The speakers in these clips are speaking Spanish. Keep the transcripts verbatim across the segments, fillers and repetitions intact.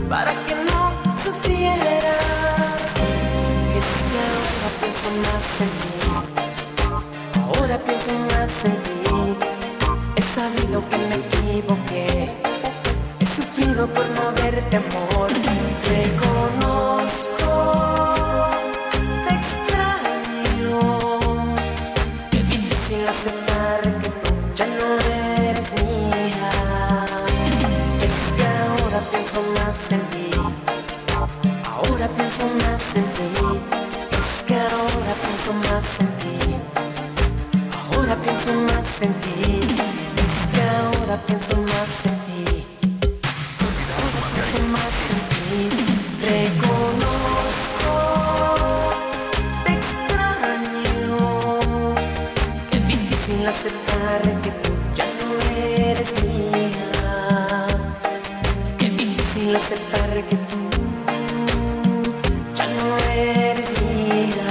para que no sufrieras. Es que ahora pienso más en ti, ahora pienso más en ti. He sabido que me equivoqué, he sufrido por no verte, amor. Reconozco, te extraño, qué difícil aceptar que tú ya no eres mía. Es que ahora pienso más en ti, ahora pienso más en ti. Es que ahora pienso más en ti, ahora pienso más en ti. Es que ahora pienso más en ti, ahora pienso más en ti. Reconozco, te extraño, qué difícil aceptar que tú ya no eres mía. Qué difícil aceptar que tú ya no eres mía.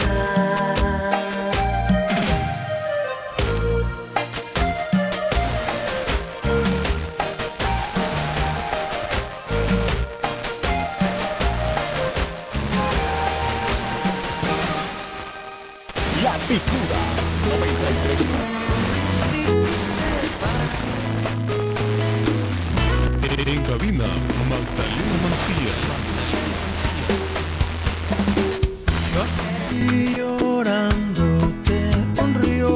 La Picuda noventa y tres. En cabina, Magdalena Mancilla. Y llorando te sonrió,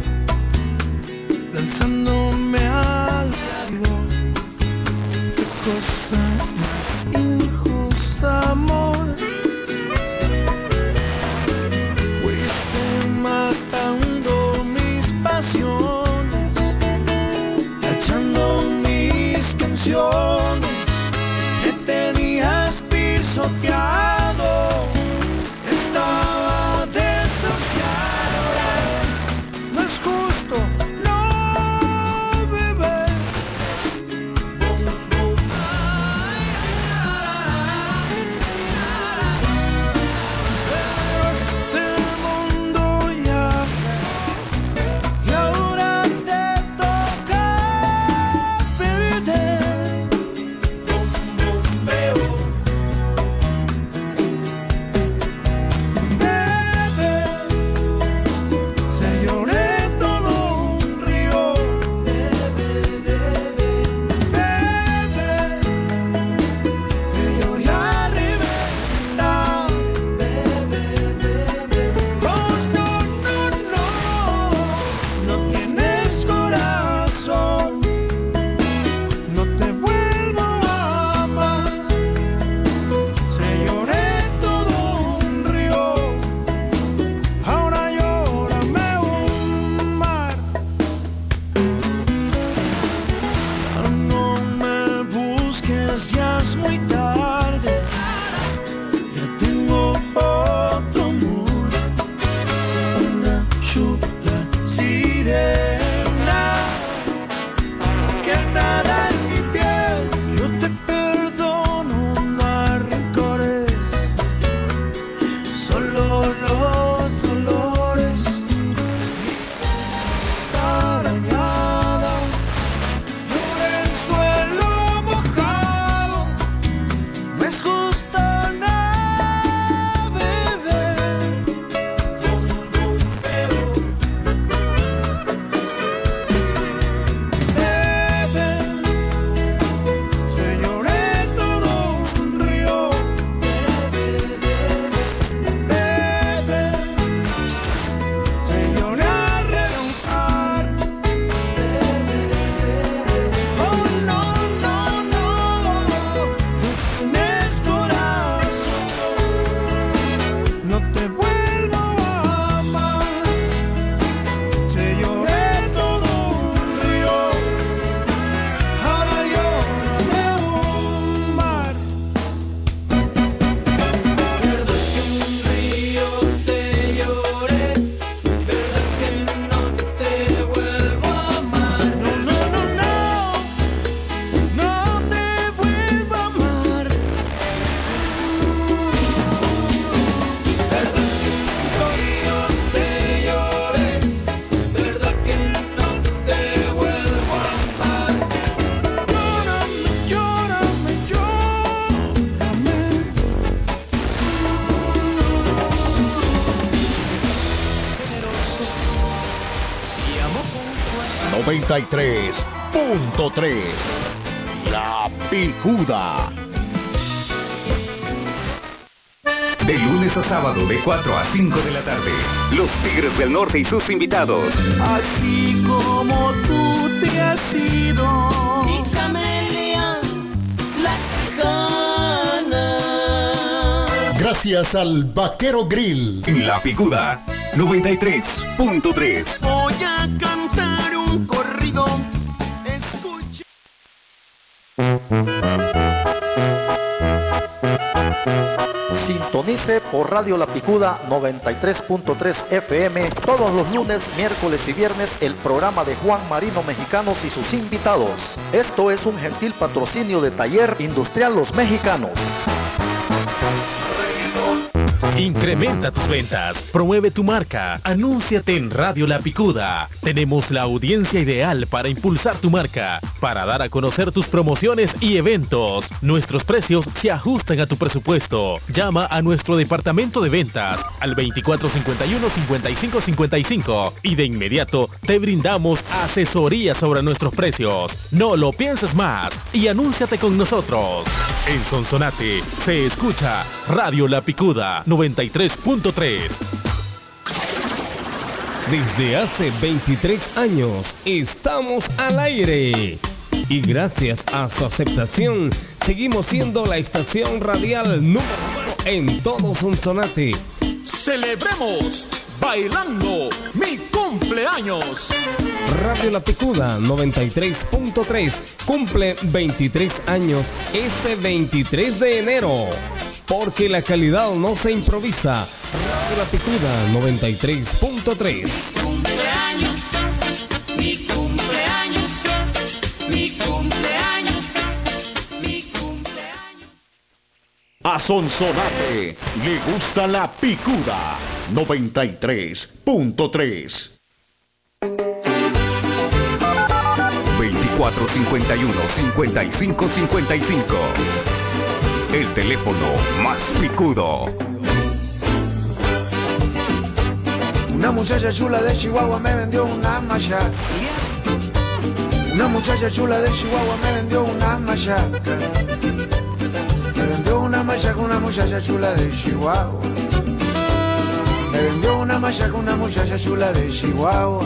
lanzándome al olvido. Qué cosa más injusta, amor. Fuiste matando mis pasiones, tachando mis canciones. Me tenías pisoteado, estaba desahuciado. No es justo, no, bebé. Pero este mundo ya, y ahora te toca perder. noventa y tres punto tres. La Picuda. De lunes a sábado de cuatro a cinco de la tarde, los Tigres del Norte y sus invitados. Así como tú te has ido, mi camelia, la Tejana. Gracias al Vaquero Grill. En La Picuda, noventa y tres punto tres. voy a cantar un corrido. Escucha. Sintonice por Radio La Picuda noventa y tres punto tres F M todos los lunes, miércoles y viernes el programa de Juan Marino Mexicanos y sus invitados. Esto es un gentil patrocinio de Taller Industrial Los Mexicanos. Incrementa tus ventas, promueve tu marca, anúnciate en Radio La Picuda. Tenemos la audiencia ideal para impulsar tu marca, para dar a conocer tus promociones y eventos. Nuestros precios se ajustan a tu presupuesto. Llama a nuestro departamento de ventas al veinticuatro cincuenta y uno cincuenta y cinco cincuenta y cinco y de inmediato te brindamos asesoría sobre nuestros precios. No lo pienses más y anúnciate con nosotros. En Sonsonate se escucha Radio La Picuda noventa y tres punto tres. Desde hace veintitrés años estamos al aire y gracias a su aceptación seguimos siendo la estación radial número uno en todo Sonsonate. Celebremos bailando mi cumpleaños. Radio La Picuda noventa y tres punto tres cumple veintitrés años este veintitrés de enero. Porque la calidad no se improvisa. Radio La Picuda noventa y tres punto tres. Cumpleaños, mi cumpleaños, mi cumpleaños, mi cumpleaños. A Sonsonate le gusta La Picuda noventa y tres punto tres. veinticuatro cincuenta y uno cincuenta y cinco cincuenta y cinco. El teléfono más picudo. Una muchacha chula de Chihuahua me vendió una machaca. Una muchacha chula de Chihuahua me vendió una machaca. Me vendió una machaca una muchacha chula de Chihuahua. Me vendió una machaca una muchacha chula de Chihuahua.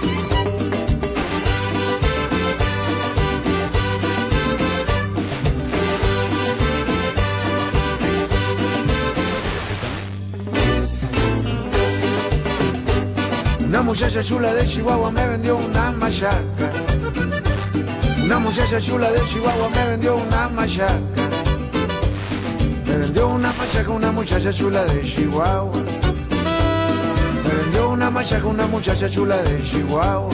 Una muchacha chula de Chihuahua me vendió una machaca. Una muchacha chula de Chihuahua me vendió una machaca. Me vendió una machaca una muchacha chula de Chihuahua. Me vendió una machaca una muchacha chula de Chihuahua.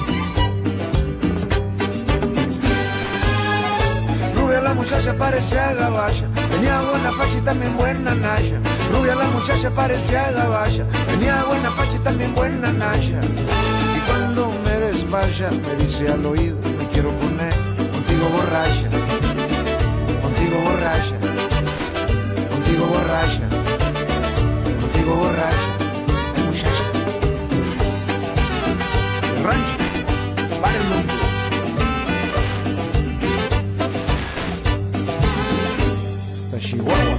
Rubia la muchacha parecía gabacha. Tenía buena facha y también buena naya. Rubia la muchacha parecía gabacha. Tenía buena facha y también buena naya. Y cuando me despacha me dice al oído: me quiero poner contigo borracha. Contigo borracha. Contigo borracha. Contigo borracha. Ay, muchacha. Rancho. Para el mundo. Chihuahua.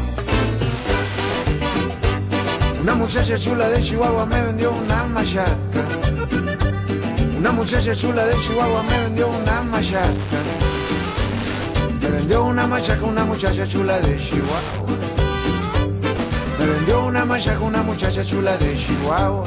Una muchacha chula de Chihuahua me vendió una machaca. Una muchacha chula de Chihuahua me vendió una machaca. Me vendió una machaca una muchacha chula de Chihuahua. Me vendió una machaca una muchacha chula de Chihuahua.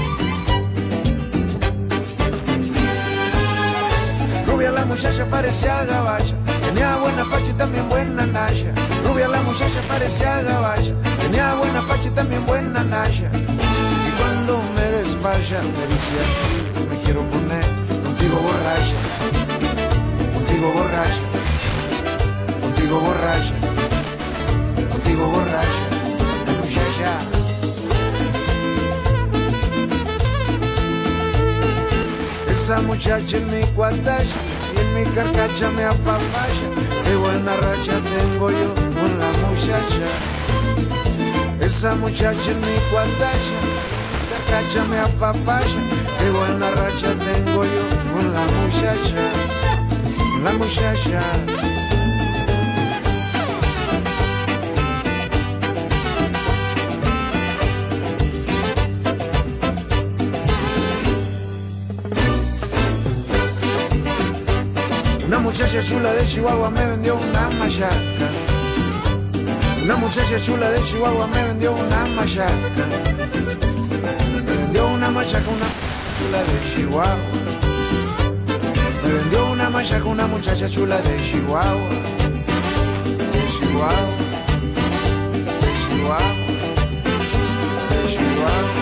Rubia la muchacha parecía gabacha. Tenía buena facha y también buena naya. Rubia la muchacha parecía gabacha. Tenía buena facha y también buena naya. Y cuando me despacha me decía: me quiero poner contigo borracha. Contigo borracha. Contigo borracha. Contigo borracha. Muchacha. Esa muchacha en mi cuatacha y en mi carcacha me apapaya. Qué buena racha tengo yo con la muchacha. Esa muchacha en mi cuatacha, carcacha me apapaya. Qué qué buena racha tengo yo con la muchacha, con la muchacha. Una muchacha chula de Chihuahua me vendió una machaca. Una muchacha chula de Chihuahua me vendió una machaca. Me vendió una machaca, una chula de Chihuahua. Me vendió una machaca, una muchacha chula de Chihuahua. De Chihuahua. De Chihuahua. De Chihuahua.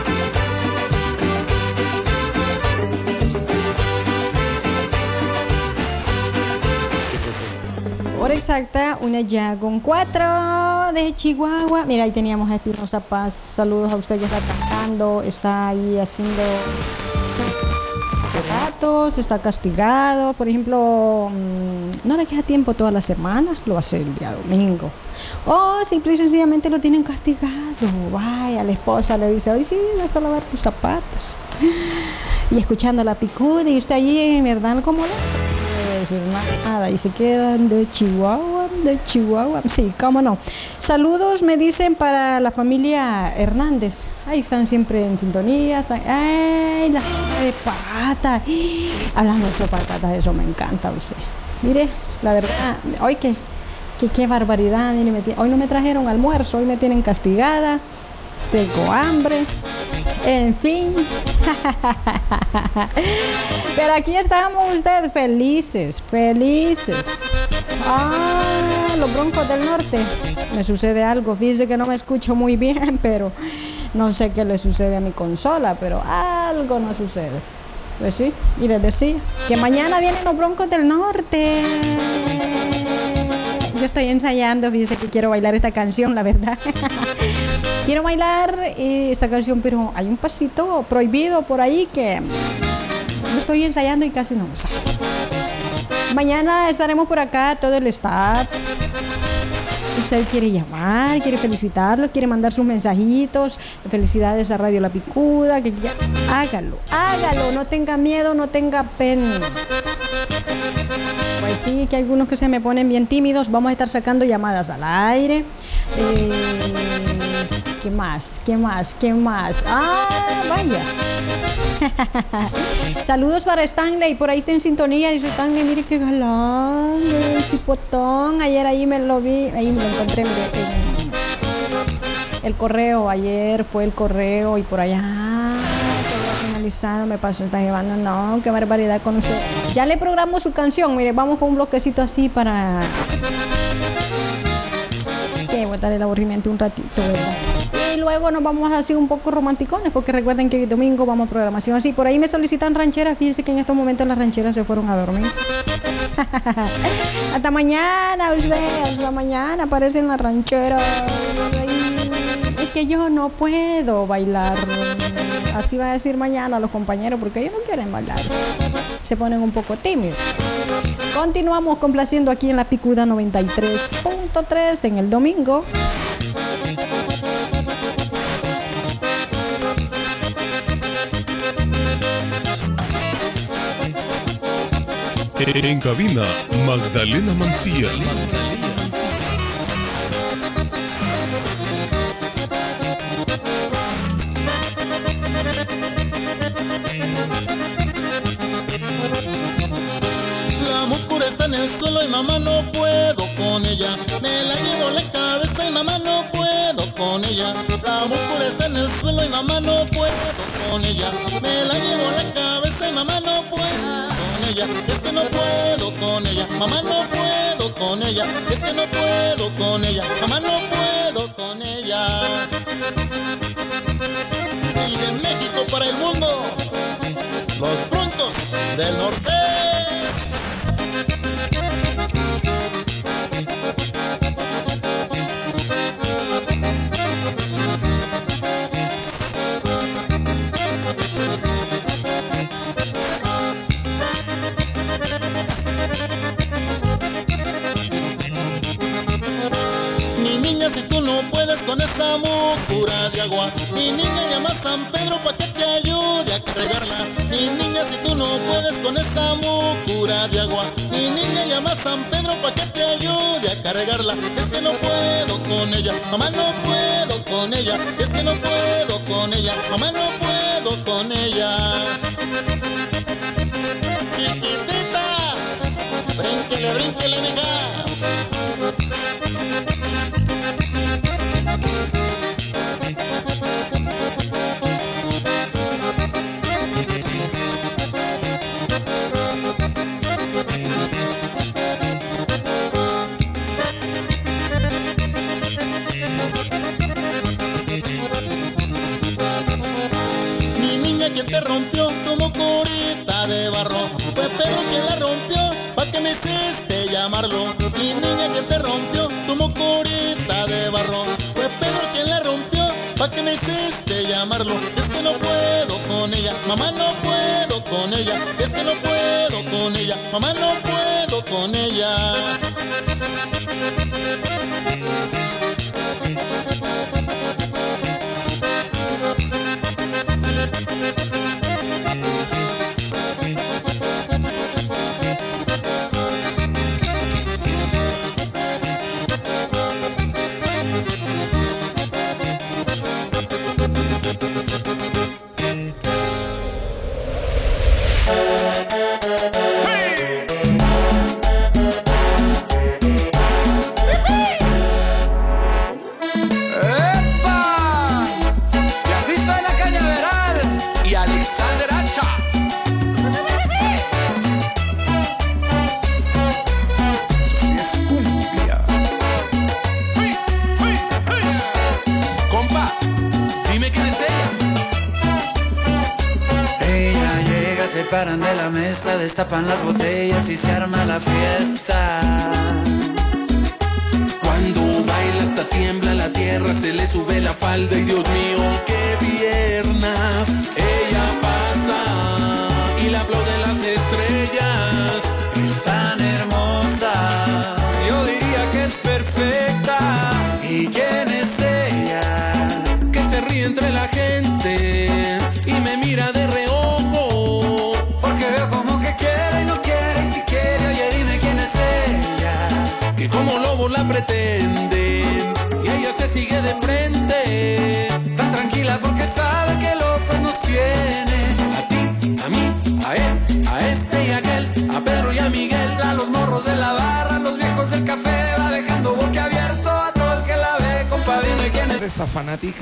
Hora exacta, una ya con cuatro de Chihuahua. Mira, ahí teníamos a Espinosa Paz. Saludos a usted que está trabajando, está ahí haciendo ratos, está castigado. Por ejemplo, no le queda tiempo toda la semana, lo hace el día domingo. O simple y sencillamente lo tienen castigado. Vaya, la esposa le dice, hoy sí, vas a lavar tus zapatos. Y escuchando la picuda, y usted allí, ¿verdad? ¿Cómo no? Decir nada, y se quedan de Chihuahua, de Chihuahua, sí, cómo no. Saludos me dicen para la familia Hernández, ahí están siempre en sintonía. Ay, la de pata, hablando de sopa de patas, eso me encanta a usted. Mire, la verdad, hoy que, que qué barbaridad, mire, me hoy no me trajeron almuerzo, hoy me tienen castigada, tengo hambre. En fin, pero aquí estamos ustedes felices, felices. Ah, los Broncos del Norte. Me sucede algo, fíjese que no me escucho muy bien, pero no sé qué le sucede a mi consola, pero algo no sucede. Pues sí, y les decía que mañana vienen los Broncos del Norte. Yo estoy ensayando, fíjese que quiero bailar esta canción, la verdad. Quiero bailar eh, esta canción, pero hay un pasito prohibido por ahí que lo estoy ensayando y casi no me sale. Mañana estaremos por acá, todo el staff. Usted quiere llamar, quiere felicitarlo, quiere mandar sus mensajitos. Felicidades a Radio La Picuda, que ya, hágalo, hágalo, no tenga miedo, no tenga pena. Pues sí, que hay algunos que se me ponen bien tímidos. Vamos a estar sacando llamadas al aire. Eh, ¿Qué más? ¿Qué más? ¿Qué más? ¡Ah, vaya! Saludos para Stanley, por ahí está en sintonía. Dice Stanley, mire qué galán, el cipotón. Ayer ahí me lo vi, ahí me lo encontré, mire, el, el correo, ayer fue el correo y por allá todo finalizado, me pasó, está llevando, no, qué barbaridad con usted. Ya le programo su canción, mire, vamos con un bloquecito así para que botar el aburrimiento un ratito, ¿verdad? Y luego nos vamos a hacer un poco romanticones, porque recuerden que el domingo vamos a programación así. Por ahí me solicitan rancheras, fíjense que en estos momentos las rancheras se fueron a dormir. Hasta mañana, usted, hasta mañana aparecen las rancheras. Es que yo no puedo bailar. Así va a decir mañana los compañeros, porque ellos no quieren bailar. Se ponen un poco tímidos. Continuamos complaciendo aquí en La Picuda noventa y tres punto tres en el domingo. En cabina, Magdalena Mancía. La mucura está en el suelo y mamá no puedo con ella. Me la llevo la cabeza y mamá no puedo con ella. La mucura está en el suelo y mamá no puedo con ella. Me la llevo la cabeza y mamá no puedo. Es que no puedo con ella, mamá no puedo con ella. Es que no puedo con ella, mamá no puedo con ella. Y de México para el mundo, los Broncos del Norte. niña, si tú no puedes con esa mucura de agua, mi niña, llama a San Pedro pa' que te ayude a cargarla. Mi niña, si tú no puedes con esa mucura de agua, mi niña, llama a San Pedro pa' que te ayude a cargarla. Es que no puedo con ella, mamá, no puedo con ella. Es que no puedo con ella, mamá, no puedo con ella. Chiquitita, brínquele, brínquele, mija. Que te rompió tu mucurita de barro, fue Pedro quien la rompió, pa' que me hiciste llamarlo. Mi niña, que te rompió tu mucurita de barro, fue Pedro quien la rompió, pa' que me hiciste llamarlo. Es que no puedo con ella, mamá, no puedo con ella. Es que no puedo con ella, mamá, no puedo con ella. Paran de la mesa, destapan las botellas y se arma la fiesta. Cuando baila hasta tiembla la tierra, se le sube la falda y Dios mío, qué piernas. Ella pasa y la aplauden las estrellas. Es tan hermosa, yo diría que es perfecta. ¿Y quién es ella? Que se ríe entre la gente y me mira de reojo. Como lobos la pretenden y ella se sigue de frente, tan tranquila porque sabe que locos nos tiene. A ti, a mí, a él, a este y a aquel, a Pedro y a Miguel, a los morros de la barra, los viejos del café, va dejando boquiabierto a todo el que la ve. Compa, dime quién es esa fanática.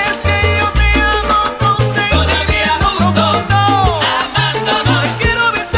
Quiero besar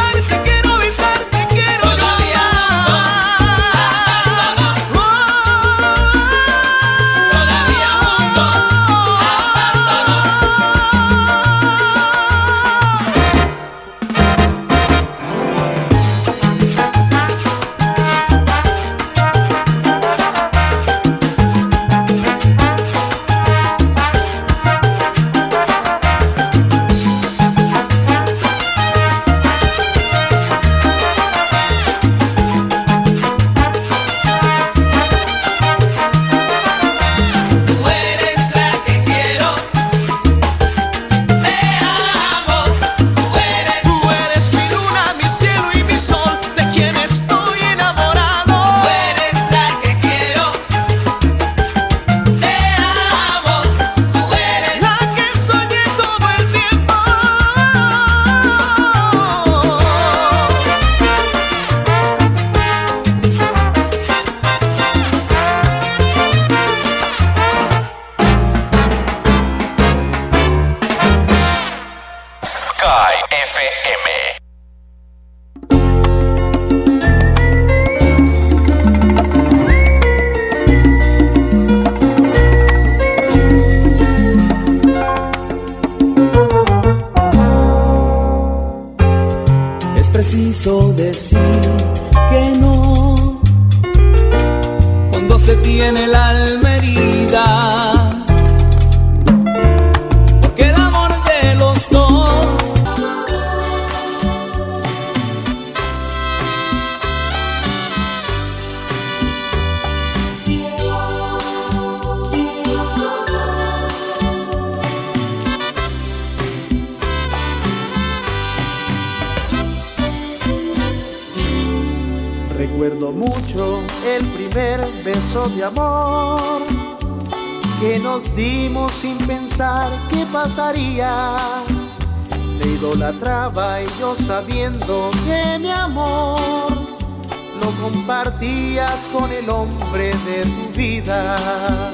Recuerdo mucho el primer beso de amor que nos dimos sin pensar qué pasaría. Te idolatraba y yo sabiendo que mi amor lo compartías con el hombre de tu vida.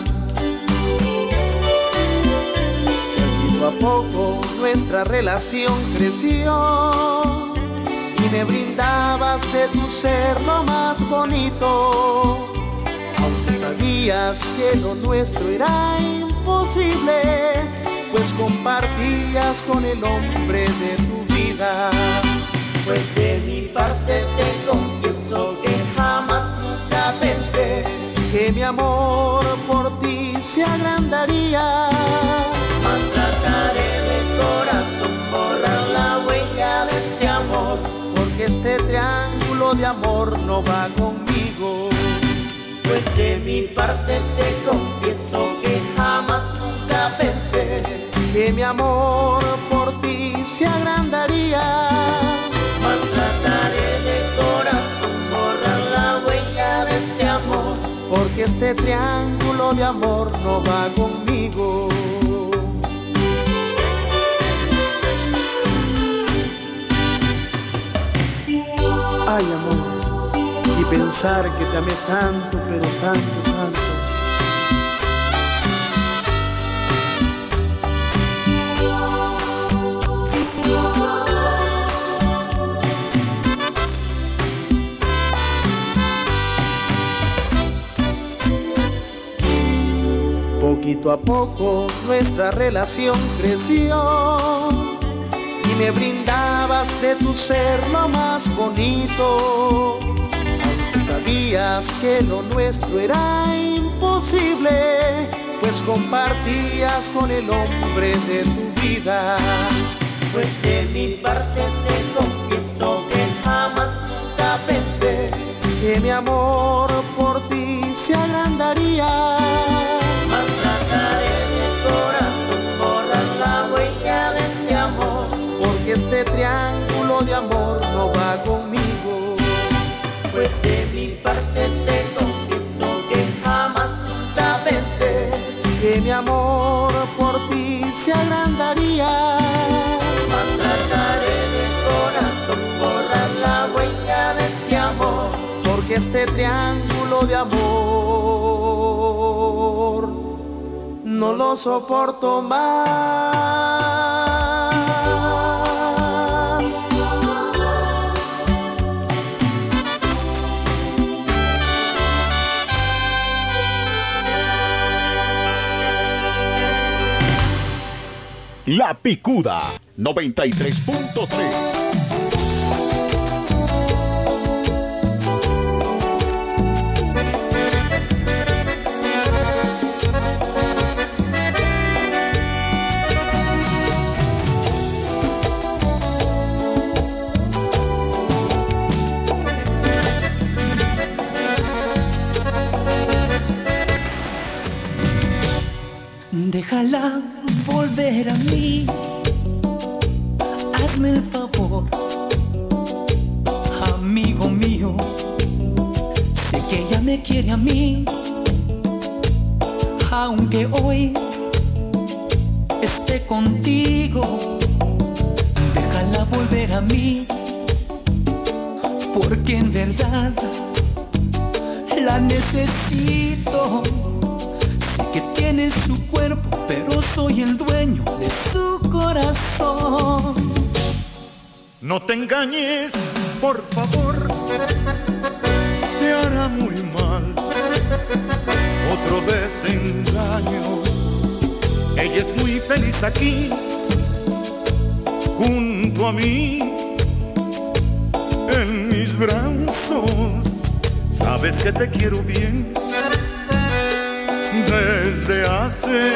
Poquito a poco nuestra relación creció y me brindabas de tu ser lo más bonito, aunque sabías que lo nuestro era imposible, pues compartías con el hombre de tu vida. Pues de mi parte te confieso que jamás nunca pensé que mi amor por ti se agrandaría. Mas trataré de corazón borrar la huella de este amor, porque este triángulo de amor no va conmigo. Pues de mi parte te confieso que jamás nunca pensé que mi amor por ti se agrandaría. Mas trataré de corazón borrar la huella de este amor, porque este triángulo de amor no va conmigo. Ay, amor, y pensar que te amé tanto, pero tanto, tanto. Poquito a poco nuestra relación creció y me brindabas de tu ser lo más bonito, aunque sabías que lo nuestro era imposible, pues compartías con el hombre de tu vida. Pues de mi parte te confieso que jamás nunca pensé que mi amor por ti se agrandaría. Mas trataré de corazón borrar la huella de este amor, porque este triángulo de amor no va conmigo. Pues de mi parte te confieso que jamás nunca pensé que mi amor por ti se agrandaría. Mas trataré de corazón borrar la huella de este amor, porque este triángulo de amor no lo soporto más. La Picuda noventa y tres punto tres. Déjala volver a mí, hazme el favor, amigo mío. Sé que ella me quiere a mí, aunque hoy esté contigo. Déjala volver a mí, porque en verdad la necesito. Que tiene su cuerpo, pero soy el dueño de su corazón. No te engañes, por favor, te hará muy mal. Otro desengaño. Ella es muy feliz aquí, junto a mí, en mis brazos. Sabes que te quiero bien desde hace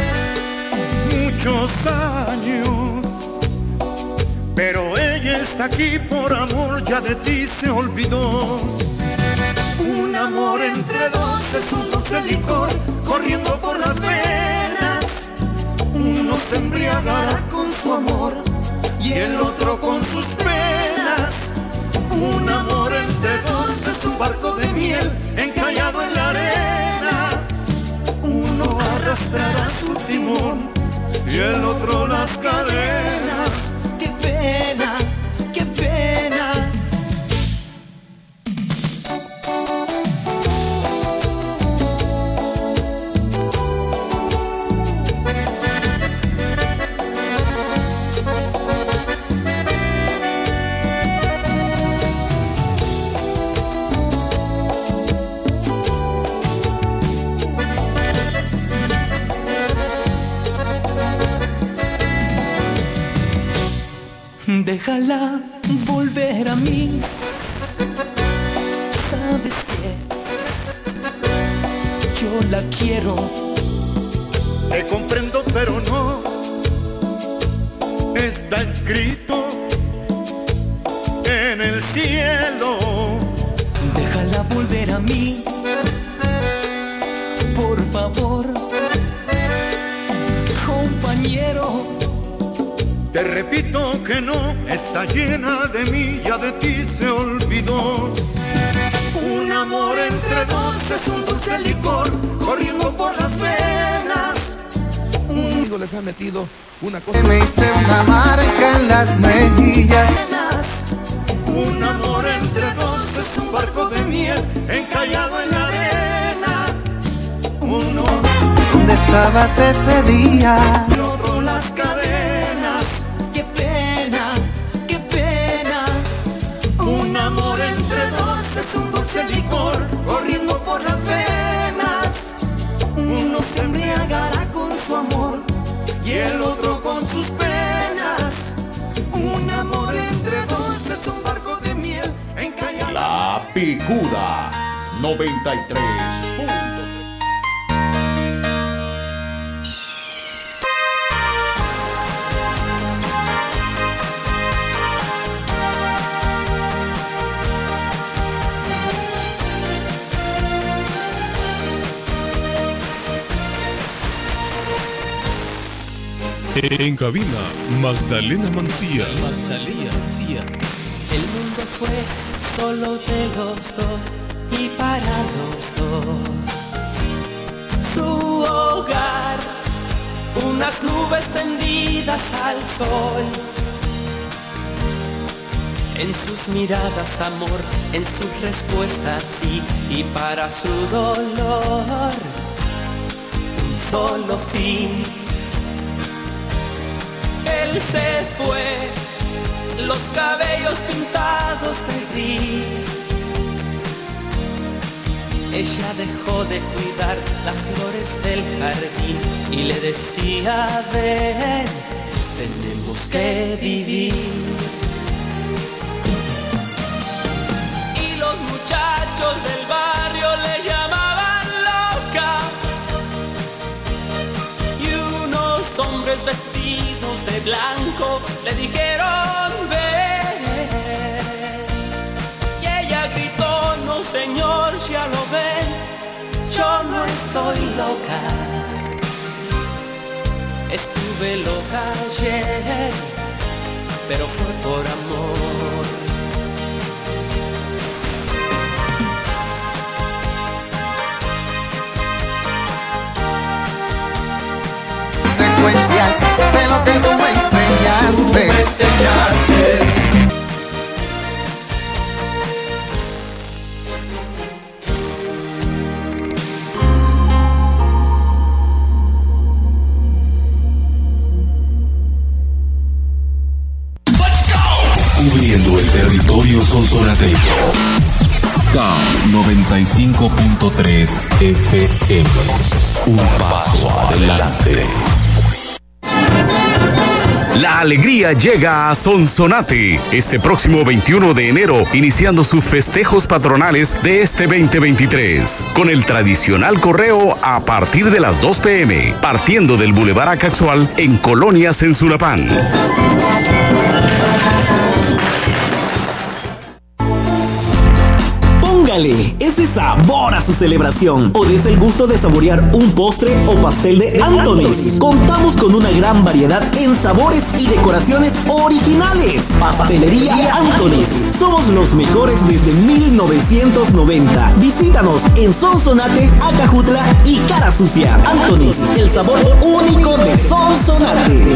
muchos años, pero ella está aquí por amor, ya de ti se olvidó. Un amor entre dos es un dulce licor corriendo por las venas. Uno se embriagará con su amor y el otro con sus penas. Un amor entre dos es es un barco de miel encallado en la arena. Uno arrastrará su timón y el otro las cadenas. Qué pena, qué pena. Déjala volver a mí. ¿Sabes qué? Yo la quiero. Te comprendo, pero no está escrito en el cielo. Déjala volver a mí, por favor, compañero. Te repito que no, está llena de mí, ya de ti se olvidó. Un amor entre dos es un dulce licor corriendo por las venas. Un amigo les ha metido una cosa. Me hice una marca en las mejillas. Un amor entre dos es un barco de miel encallado en la arena. Uno, ¿dónde estabas ese día? El otro, las cadenas. Qué pena, qué pena. Un amor entre dos es un dulce licor corriendo por las venas. Uno se embriagará con su amor y el otro con sus penas. Un amor entre dos es un barco de miel encallado. La Picuda noventa y tres punto tres. En cabina, Magdalena Mancía. Magdalena Mancía. El mundo fue solo de los dos y para los dos. Su hogar, unas nubes tendidas al sol. En sus miradas amor, en sus respuestas sí, y para su dolor un solo fin. Él se fue, los cabellos pintados de gris. Ella dejó de cuidar las flores del jardín y le decía, ven, tenemos que vivir. Y los muchachos del barrio le llamaban loca. Y unos hombres vestidos de blanco le dijeron ven, y ella gritó no señor, ya lo ven, yo no estoy loca, estuve loca ayer, pero fue por amor. Secuencias de lo que tú me enseñaste. Me enseñaste. Cubriendo el territorio sonsonateño. K noventa y cinco punto tres F M. Un paso adelante. La alegría llega a Sonsonate este próximo veintiuno de enero, iniciando sus festejos patronales de este veinte veintitrés, con el tradicional correo a partir de las dos pe eme, partiendo del Boulevard Acaxual en Colonia Sensulapán. Ponga Póngale ese sabor a su celebración o des el gusto de saborear un postre o pastel de Anthony's. Contamos con una gran variedad en sabores y decoraciones originales. Pastelería Anthony's. Somos los mejores desde mil novecientos noventa. Visítanos en Sonsonate, Acajutla y Cara Sucia. Anthony's, el sabor único de Sonsonate.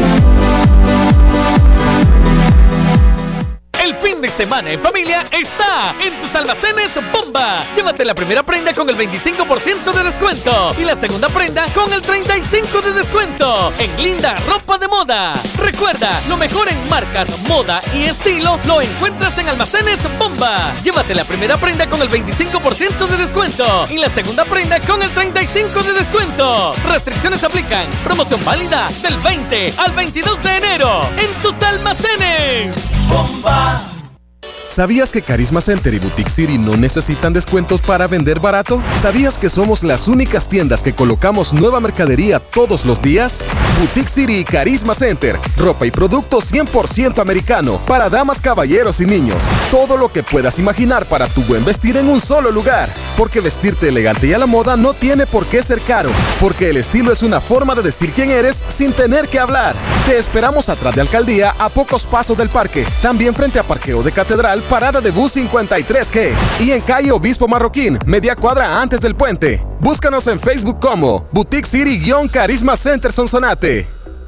El fin de semana en familia está en tus almacenes Bomba. Llévate la primera prenda con el veinticinco por ciento de descuento y la segunda prenda con el treinta y cinco por ciento de descuento en linda ropa de moda. Recuerda, lo mejor en marcas, moda y estilo lo encuentras en almacenes Bomba. Llévate la primera prenda con el veinticinco por ciento de descuento y la segunda prenda con el treinta y cinco por ciento de descuento. Restricciones aplican. Promoción válida del veinte al veintidós de enero en tus almacenes Bomba. ¿Sabías que Carisma Center y Boutique City no necesitan descuentos para vender barato? ¿Sabías que somos las únicas tiendas que colocamos nueva mercadería todos los días? Boutique City y Carisma Center, ropa y productos cien por ciento americano para damas, caballeros y niños. Todo lo que puedas imaginar para tu buen vestir en un solo lugar. Porque vestirte elegante y a la moda no tiene por qué ser caro. Porque el estilo es una forma de decir quién eres sin tener que hablar. Te esperamos atrás de Alcaldía a pocos pasos del parque. También frente a Parqueo de Catedral, parada de bus cincuenta y tres G. Y en calle Obispo Marroquín, media cuadra antes del puente. Búscanos en Facebook como Boutique City-Carisma Center Sonsonate.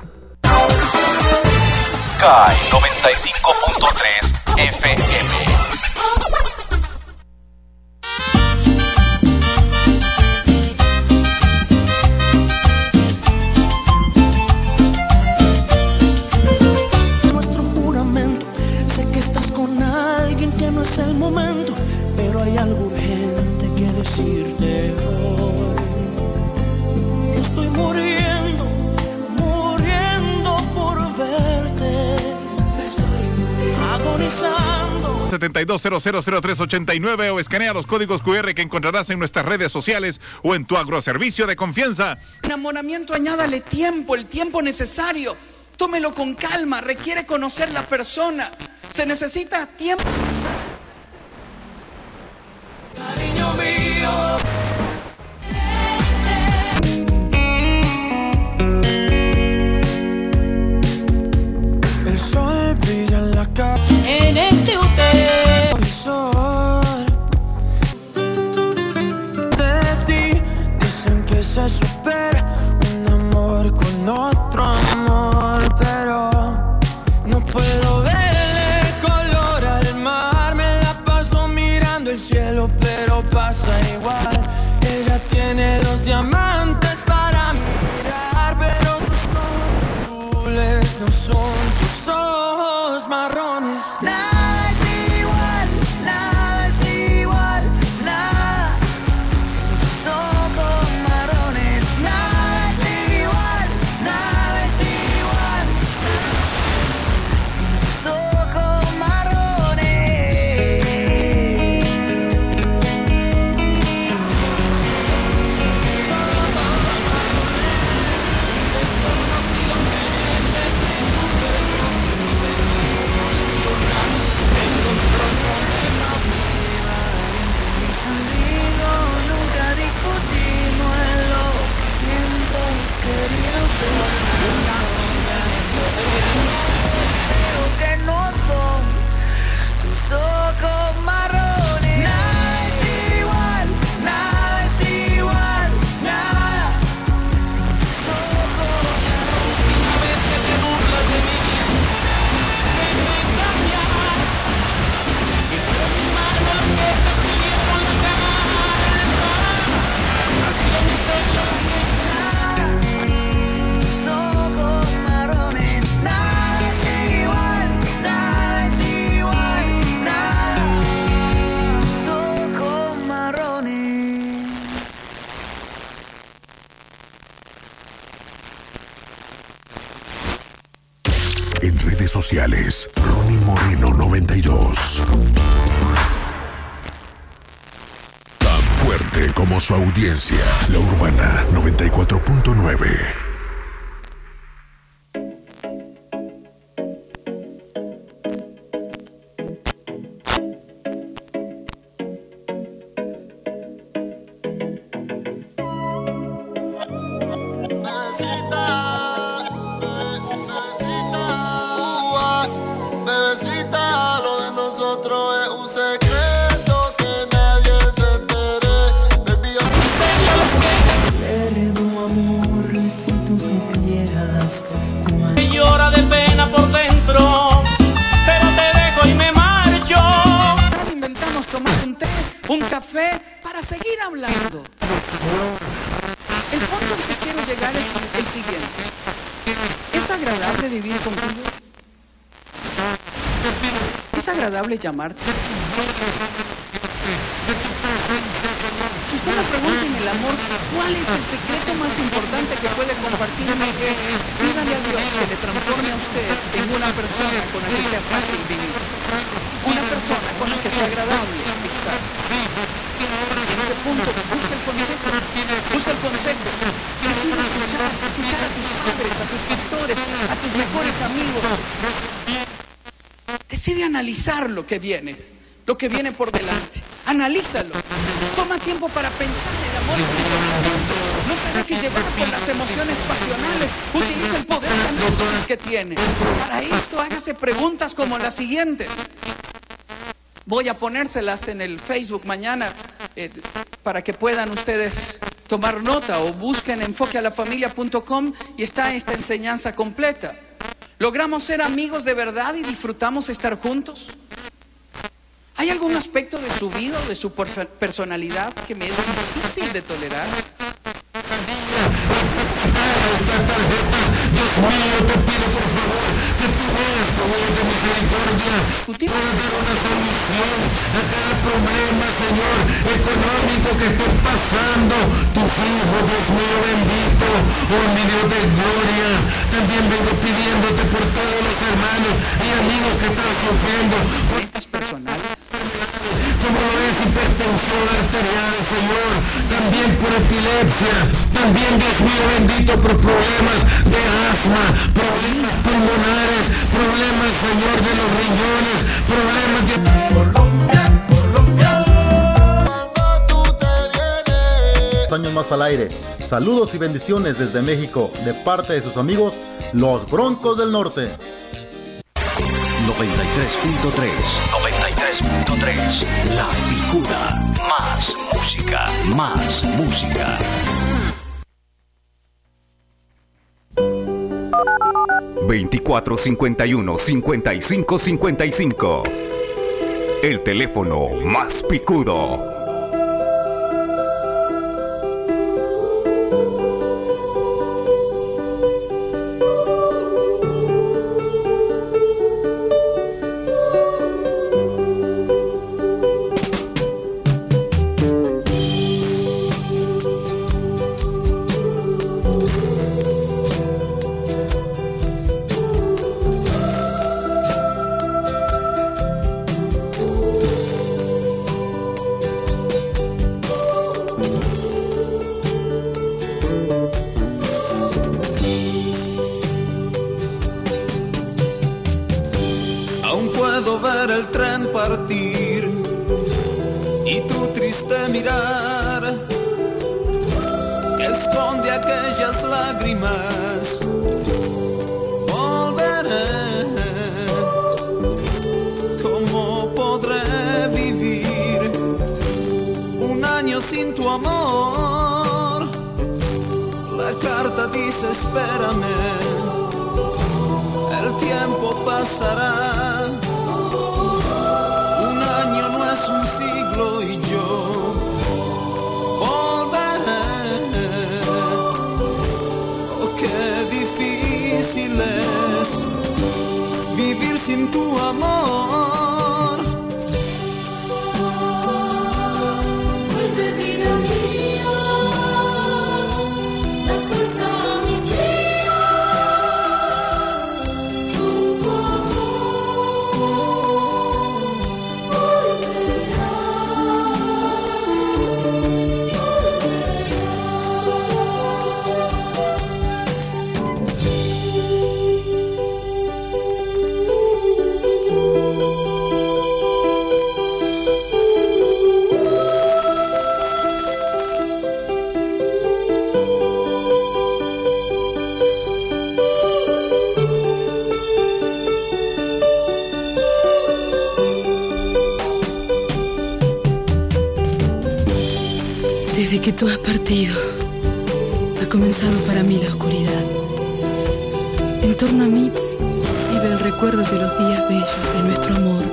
Sky noventa y cinco punto tres F M. Es el momento, pero hay algo urgente que decirte hoy. Estoy muriendo, muriendo por verte. Estoy muriendo, agonizando. setenta y dos cero cero cero tres ochenta y nueve o escanea los códigos cu erre que encontrarás en nuestras redes sociales o en tu agroservicio de confianza. Enamoramiento, añádale tiempo, el tiempo necesario. Tómelo con calma, requiere conocer la persona. Se necesita tiempo. Cariño mío. El sol brilla en la calle. En este hotel. De ti dicen que se supera un amor con otro amor, pero no puedo verle color al mar. Me la paso mirando el cielo, pero pasa igual. Ella tiene dos diamantes para mirar, pero tus ojos azules no son tus ojos marrones. Nada es igual, nada es igual, nada. Sin tus ojos marrones, nada es igual, nada es igual. Sin tus ojos marrones. Conmigo nunca discutimos en lo que siempre he querido, pero que no son tus ojos marrones. Nada es igual, nada es igual, nada. Sin tus ojos. Una vez que te burlas de mí, que me engañas, y fueron manos que te pidieron la cara. Así en serio. Sin tus ojos marrones, nada es igual, nada es igual, nada. Sin tus ojos marrones. En redes sociales, Ronnie Moreno noventa y dos. Tan fuerte como su audiencia, La Urbana noventa y cuatro punto nueve. quieras. Y llora de pena por dentro, pero te dejo y me marcho. Inventamos tomar un té, un café, para seguir hablando. El punto al que quiero llegar es el siguiente. ¿Es agradable vivir contigo? ¿Es agradable llamarte? Si usted me pregunta en el amor, ¿cuál es el secreto más importante que puede compartirme? Es pídale a Dios que le transforme a usted en una persona con la que sea fácil vivir. Una persona con la que sea agradable estar. Siguiente punto, busca el consejo. Busca el consejo. Decide escuchar, escuchar a tus padres, a tus pastores, a tus mejores amigos. Decide analizar lo que viene, lo que viene por delante. Analízalo. Toma tiempo para pensar. El amor es importante. No se deje llevar por las emociones pasionales. Utiliza el poder de análisis que tiene. Para esto, hágase preguntas como las siguientes. Voy a ponérselas en el Facebook mañana eh, para que puedan ustedes tomar nota, o busquen enfoque a la familia punto com y está esta enseñanza completa. ¿Logramos ser amigos de verdad y disfrutamos estar juntos? ¿Hay algún aspecto de su vida o de su personalidad que me es difícil de tolerar? Discutir una solución a cada problema, Señor, económico que estés pasando. Tus hijos, Dios mío bendito, oh mi Dios de gloria. También vengo pidiéndote por todos los hermanos y amigos que están sufriendo problemas personales, como lo es hipertensión arterial, Señor, también por epilepsia, también, Dios mío bendito, por problemas de asma, problemas pulmonares, problemas, Señor, de los riñones, problemas de... Colombia, Colombia. Años más al aire. Saludos y bendiciones desde México, de parte de sus amigos, los Broncos del Norte. noventa y tres punto tres. noventa y tres punto tres. La Picuda. Más música. Más música. veinticuatro cincuenta y uno cincuenta y cinco cincuenta y cinco. El teléfono más picudo. Desde que tú has partido, ha comenzado para mí la oscuridad. En torno a mí vive el recuerdo de los días bellos de nuestro amor.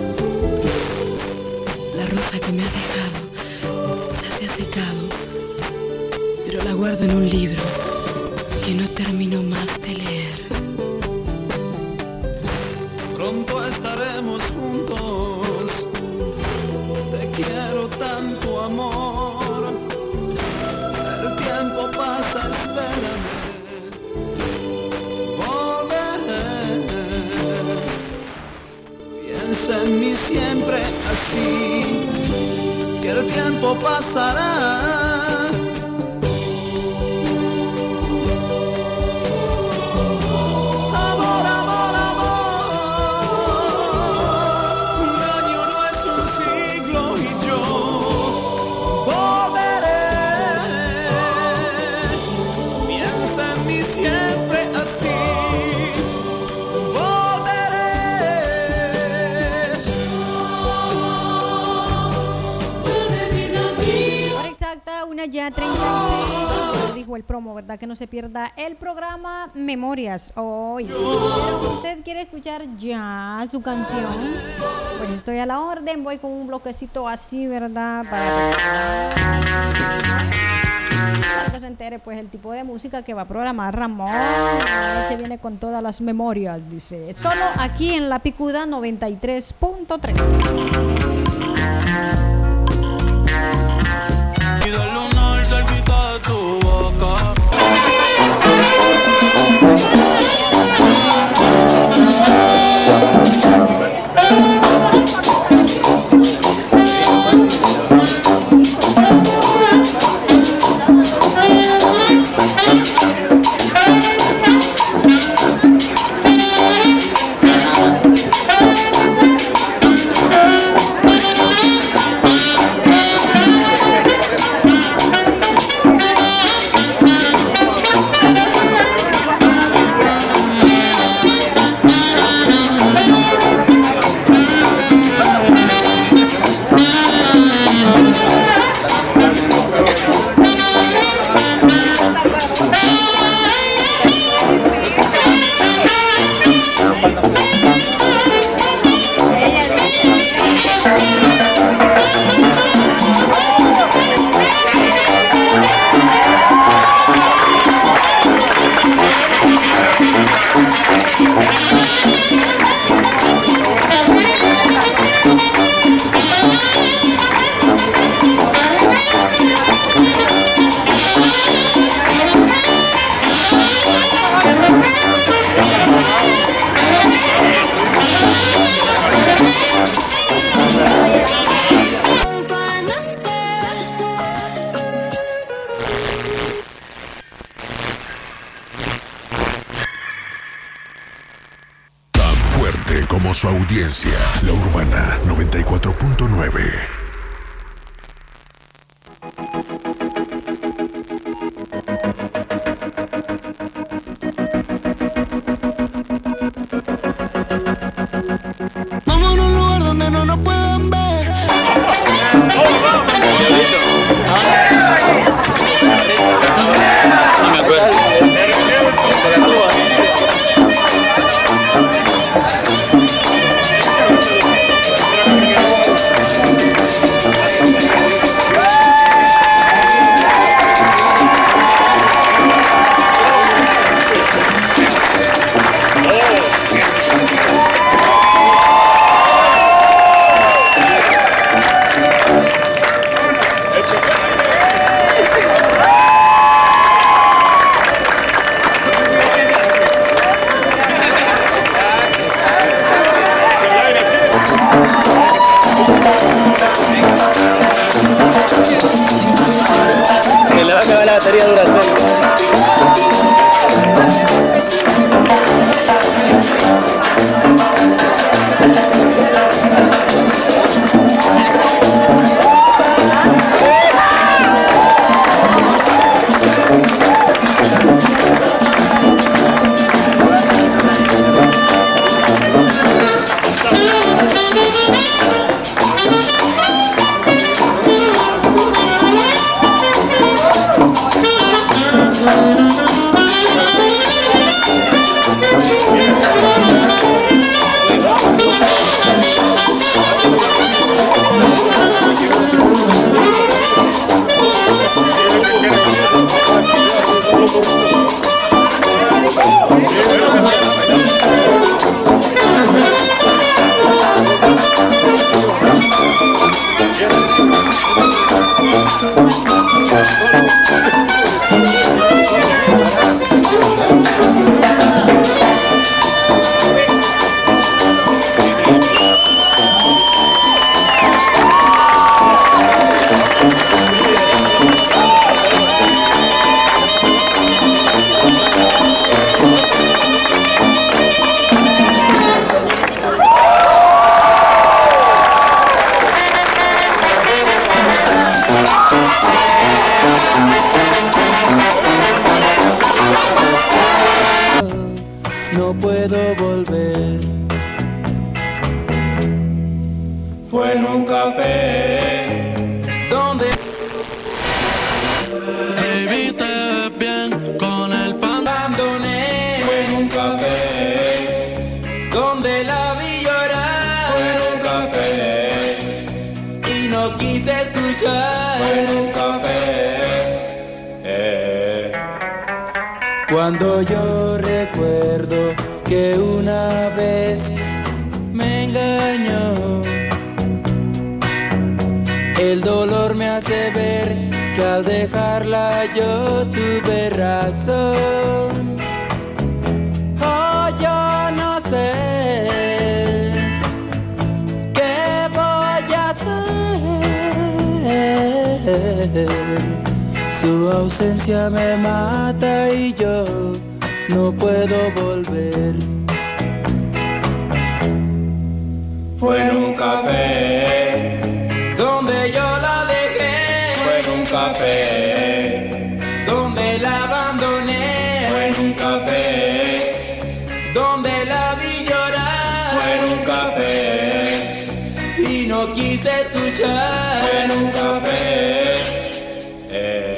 La rosa que me has dejado ya se ha secado, pero la guardo en un libro que no termino más de leer. Pronto estaremos juntos, te quiero tanto amor, el tiempo pasa, espérame, volveré, piensa en mí siempre así, que el tiempo pasará. Ya treinta y seis, dijo el promo, ¿verdad? Que no se pierda el programa Memorias hoy. Pero usted quiere escuchar ya su canción, pues estoy a la orden. Voy con un bloquecito así, ¿verdad? Para, para que se entere pues el tipo de música que va a programar Ramón. La noche viene con todas las memorias, dice. Solo aquí en La Picuda noventa y tres punto tres. Y dale una cerquita de tu boca. Como su audiencia, La Urbana noventa y cuatro punto nueve. Vamos a un lugar donde no nos puedan ver. No me acuerdo. Que le va a acabar la batería de Duracell. no puedo volver. Fue en un café donde baby te ves bien con el pan. abandoné. Fue en un café Donde la vi llorar. Fue en un café Y no quise escuchar. Fue en un café eh. Cuando yo recuerdo que una vez me engañó, el dolor me hace ver que al dejarla yo tuve razón. Oh, yo no sé qué voy a hacer. Su ausencia me mata y yo no puedo volver. Fue en un café Donde yo la dejé. Fue en un café Donde la abandoné. Fue en un café Donde la vi llorar. Fue en un café Y no quise escuchar. Fue en un café eh.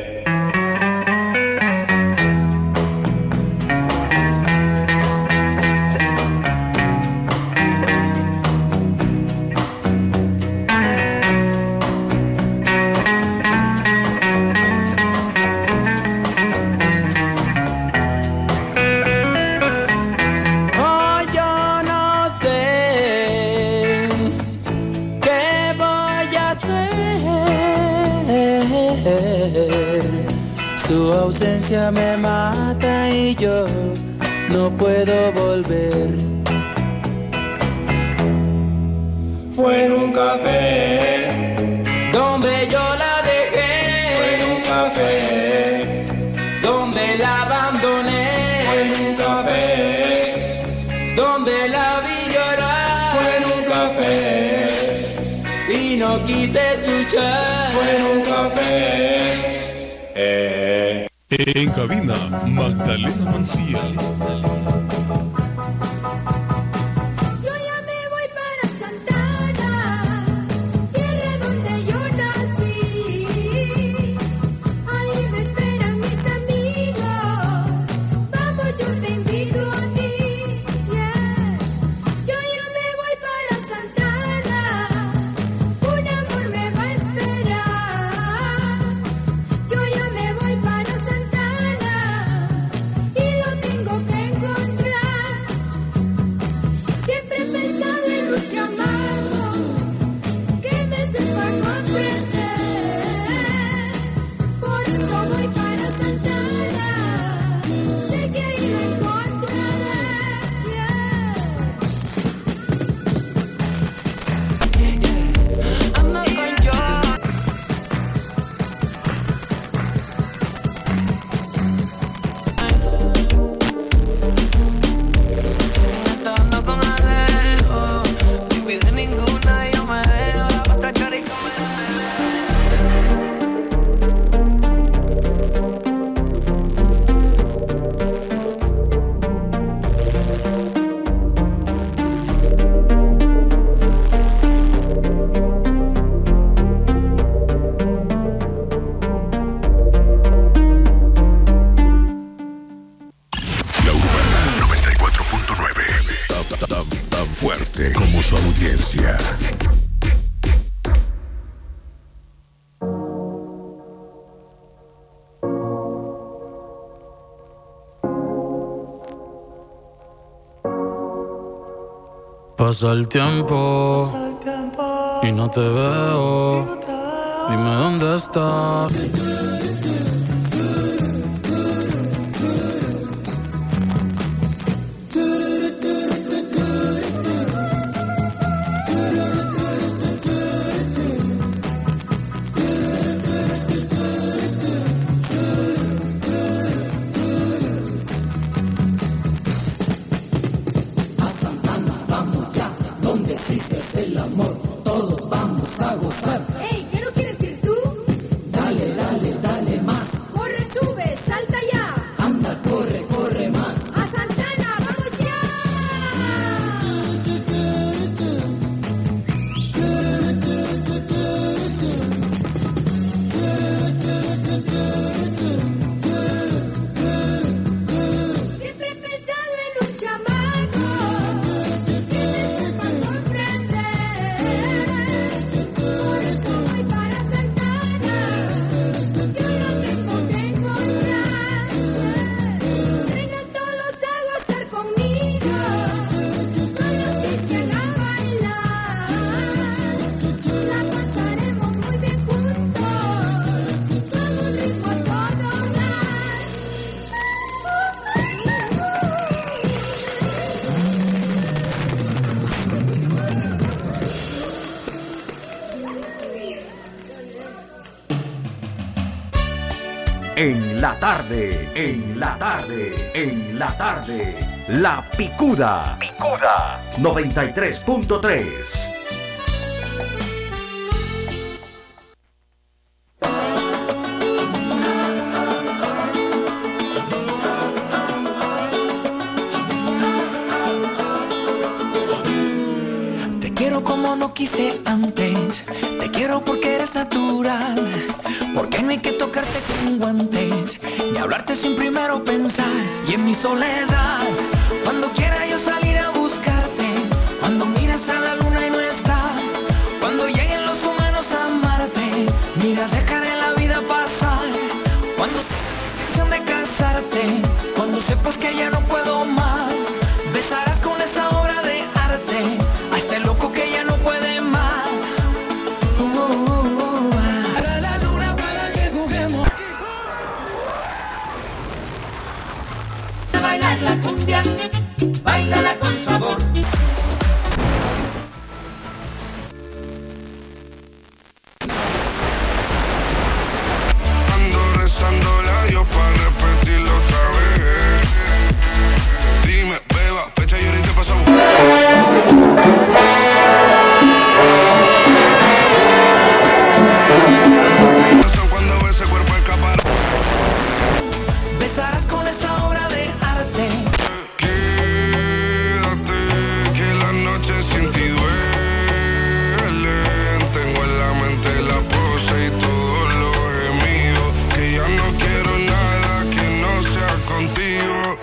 Oh, yo no sé qué voy a hacer. Su ausencia me mata y yo no puedo volver. Fue en un café Donde yo la dejé. Fue en un café Donde la abandoné. Fue en un café Donde la vi llorar. Fue en un café Y no quise escuchar. Fue en un café eh. En cabina, Magdalena Mancía. Yo ya me voy para Santana, tierra donde yo nací. Ahí me esperan mis amigos. Vamos, yo te invito a ti. Yeah. Yo ya me voy para Santana, un amor me va a esperar. Yo ya me voy para Santana y lo tengo que encontrar. Siempre he pensado en un chamaco que me sepa comprender. Por eso voy para Santana, sé que ahí lo encontraré. Ando con yo. Ando con Alejo, ni pide ninguna, yo me dejo la otra chorica me La Urbana noventa y cuatro punto nueve. Tan, tan, tan fuerte como su audiencia. Pasa el tiempo y no te veo. Dime dónde estás. A Santana vamos ya, donde sí se hace el amor, todos vamos a gozar. Ey, ¿qué no quieres ir tú? Dale, dale, dale más. Corre, sube, salta ya. Anda, corre, corre más. A Santana, En la tarde, en la tarde, en la tarde. La Picuda. Picuda. noventa y tres punto tres. Te quiero como no quise antes. Te quiero porque eres natural. Porque no hay que tocarte con guantes, ni hablarte sin primero pensar. Y en mi soledad, cuando quiera yo salir a buscarte, cuando miras a la luna y no está, cuando lleguen los humanos a amarte, mira, dejaré la vida pasar. Cuando tengas de casarte, cuando sepas que ya no puedo más, besarás con esa obra de arte a este loco que ya no puede más. Uh, uh, uh, uh. Para la luna, para que juguemos. Bailar la cumbia, bailala con sabor. Ando rezando la Dios para repetirlo otra vez. Dime, beba, fecha y ahorita paso a buscar. Cuando ves ese cuerpo escapar. Besarás con esa obra de arte. Quédate, que la noche sin ti duele. Tengo en la mente la pose y todos los gemidos. Que ya no quiero nada que no sea contigo.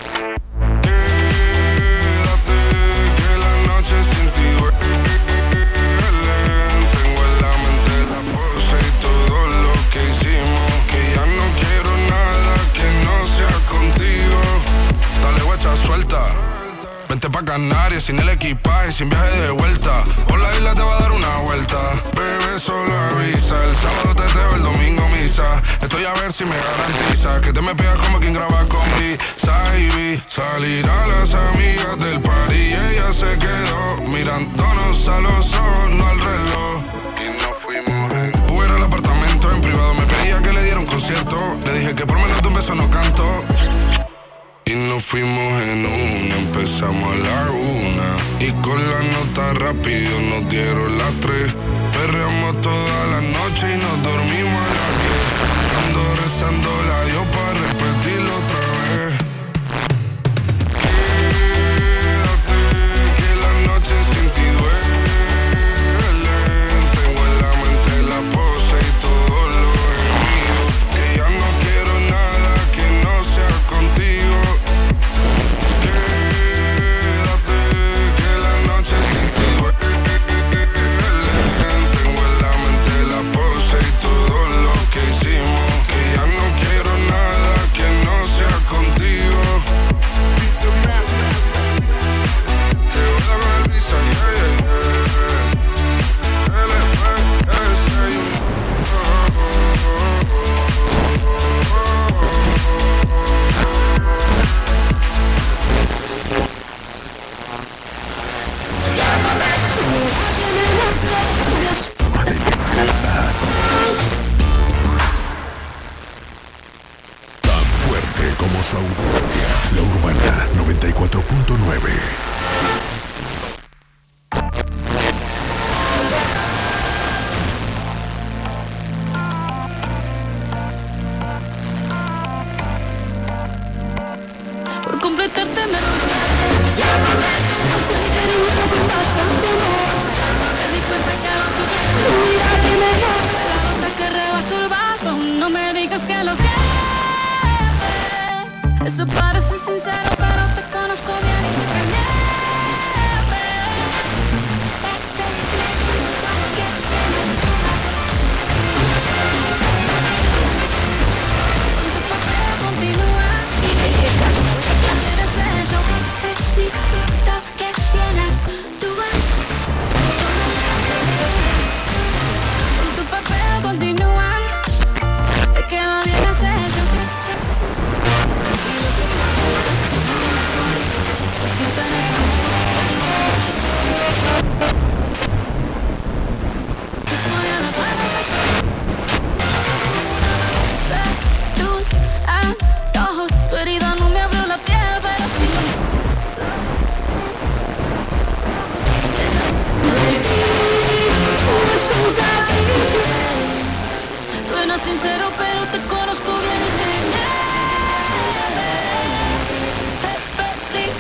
Quédate, que la noche sin ti duele. Tengo en la mente la pose y todo lo que hicimos. Que ya no quiero nada que no sea contigo. Dale, guacha, suelta. Vente pa' Canarias sin el equipaje, sin viaje de vuelta. Por la isla te va a dar una vuelta. Bebé, solo avisa. El sábado teteo, el domingo misa. Estoy a ver si me garantiza que te me pegas como quien graba con B-Side. Salir a las amigas del party y ella se quedó mirándonos a los ojos, no al reloj. Y nos fuimos en Uber al apartamento en privado. Me pedía que le diera un concierto. Le dije que por menos de un beso no canto. Y nos fuimos en una, empezamos a la una. Y con la nota rápido nos dieron las tres. Perreamos toda la noche y nos dormimos a las diez. Ando rezando la Dios para repetirlo otra vez. Quédate, que la noche sin ti duele. Tengo en la mente la pose y todo lo gemidos. Que ya no quiero nada que no sea contigo. Quédate, que la noche sin ti duele. Tengo en la mente la pose y todo lo que hicimos. Que ya no quiero nada que no sea contigo. Que voy con el visa, yeah, yeah, yeah. L P S, Tan fuerte como su audiencia. La Urbana noventa y cuatro punto nueve. Por completarte me que rebasó el vaso, no me digas que lo sientes. Eso parece sincero, pero te conozco bien y sé que mientes. Con tu papel continúa. Quieres eso que felicito que bien actúas. Con tu papel continúa. Te queda bien ese hecho que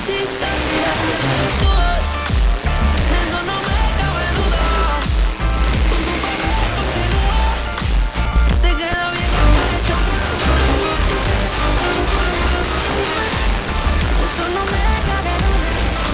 felicita, tú vas, de eso no me cabe duda. Con tu papel continúa, te queda bien hecho. Eso no me cabe duda.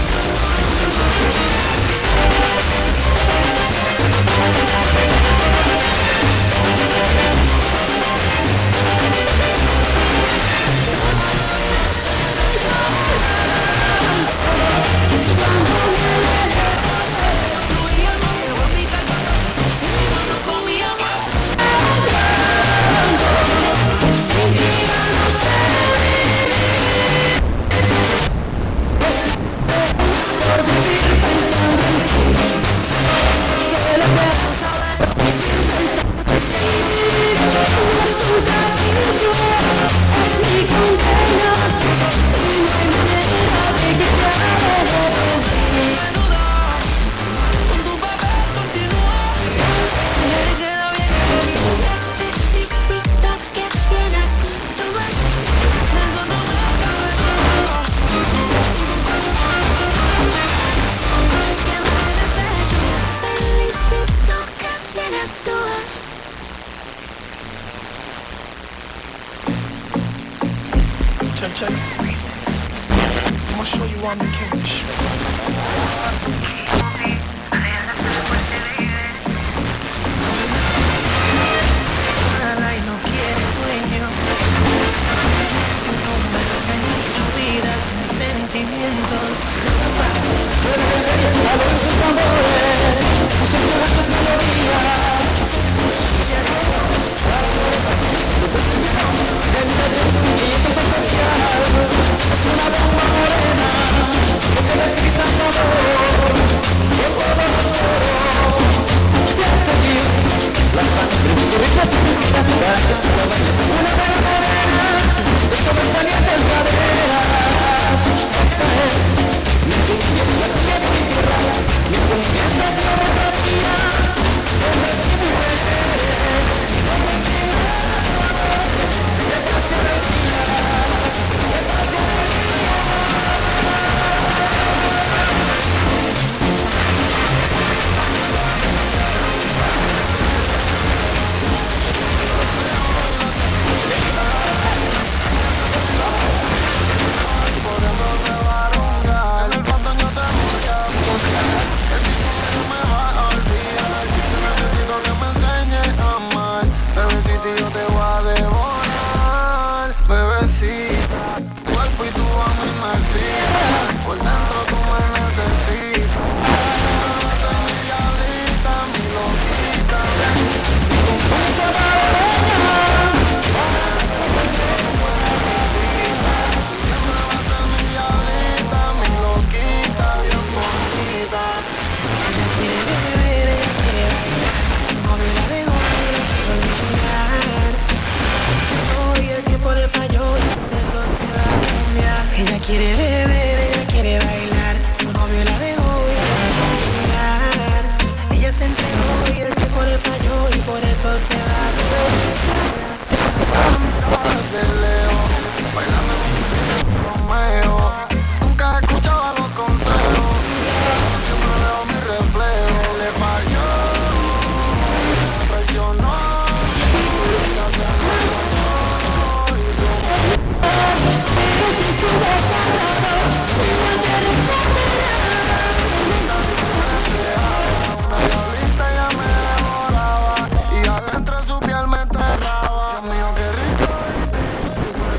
Check, check. I'm gonna show you why I'm the king of the show. Y no quiere dueño, tu número en su vida sin sentimientos. Ella quiere beber, ella quiere bailar. Su novio la dejó y la quiere bailar. Ella se entregó y el tiempo le falló y por eso se va. Desde lejos, bailando con Romeo. Nunca escuchaba los consejos, siempre veo mi reflejo. Le falló, me traicionó, nunca se me engañó y yo. Y adentro de su piel me enterraba. Dios mío, qué rico.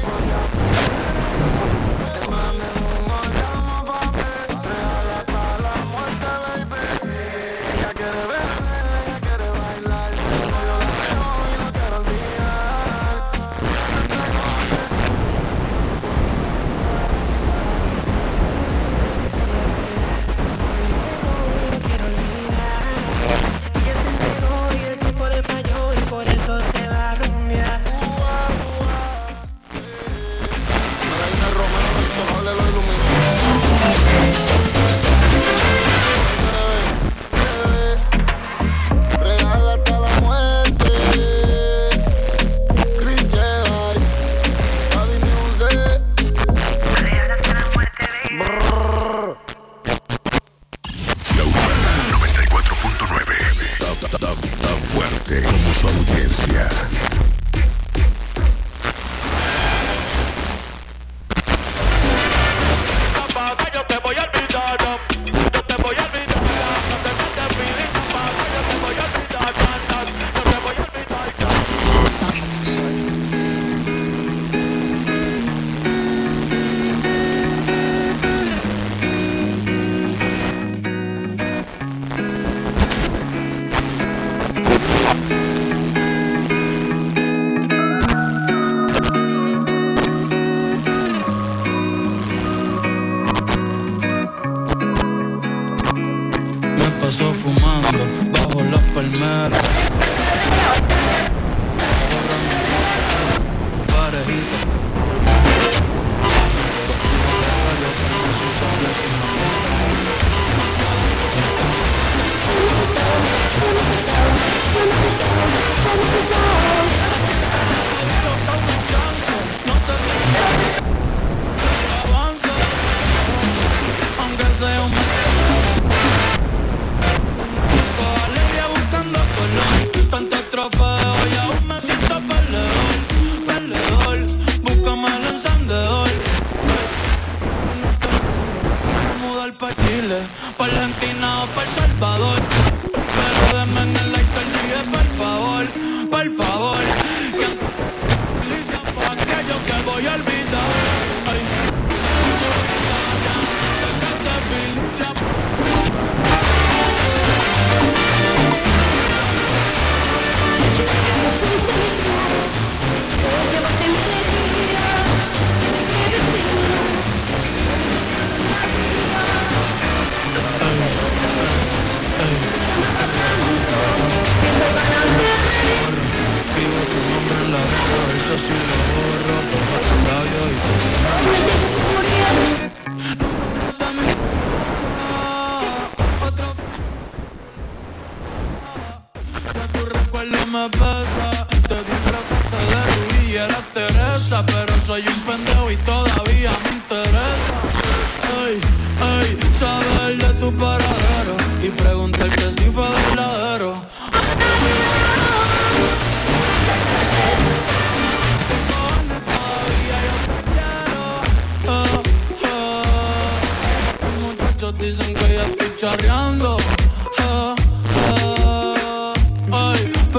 paso fumando bajo las palmeras. Parejita. Aunque sea un alegría buscando color, tanto trofeo y aún me siento perdedor, perdedor. Búscame el encendedor. Mudar pa' Chile, pa' Argentina o pa' El Salvador. Pero denme en el like el día, por favor, por favor. Que lisa pa' aquello que voy a olvidar. Ay. Escribo tu nombre en la arena, eso sí lo borro, toca tu labio y tu recuerdo me pesa. Te di un racete de Rubí y eras Teresa, pero soy un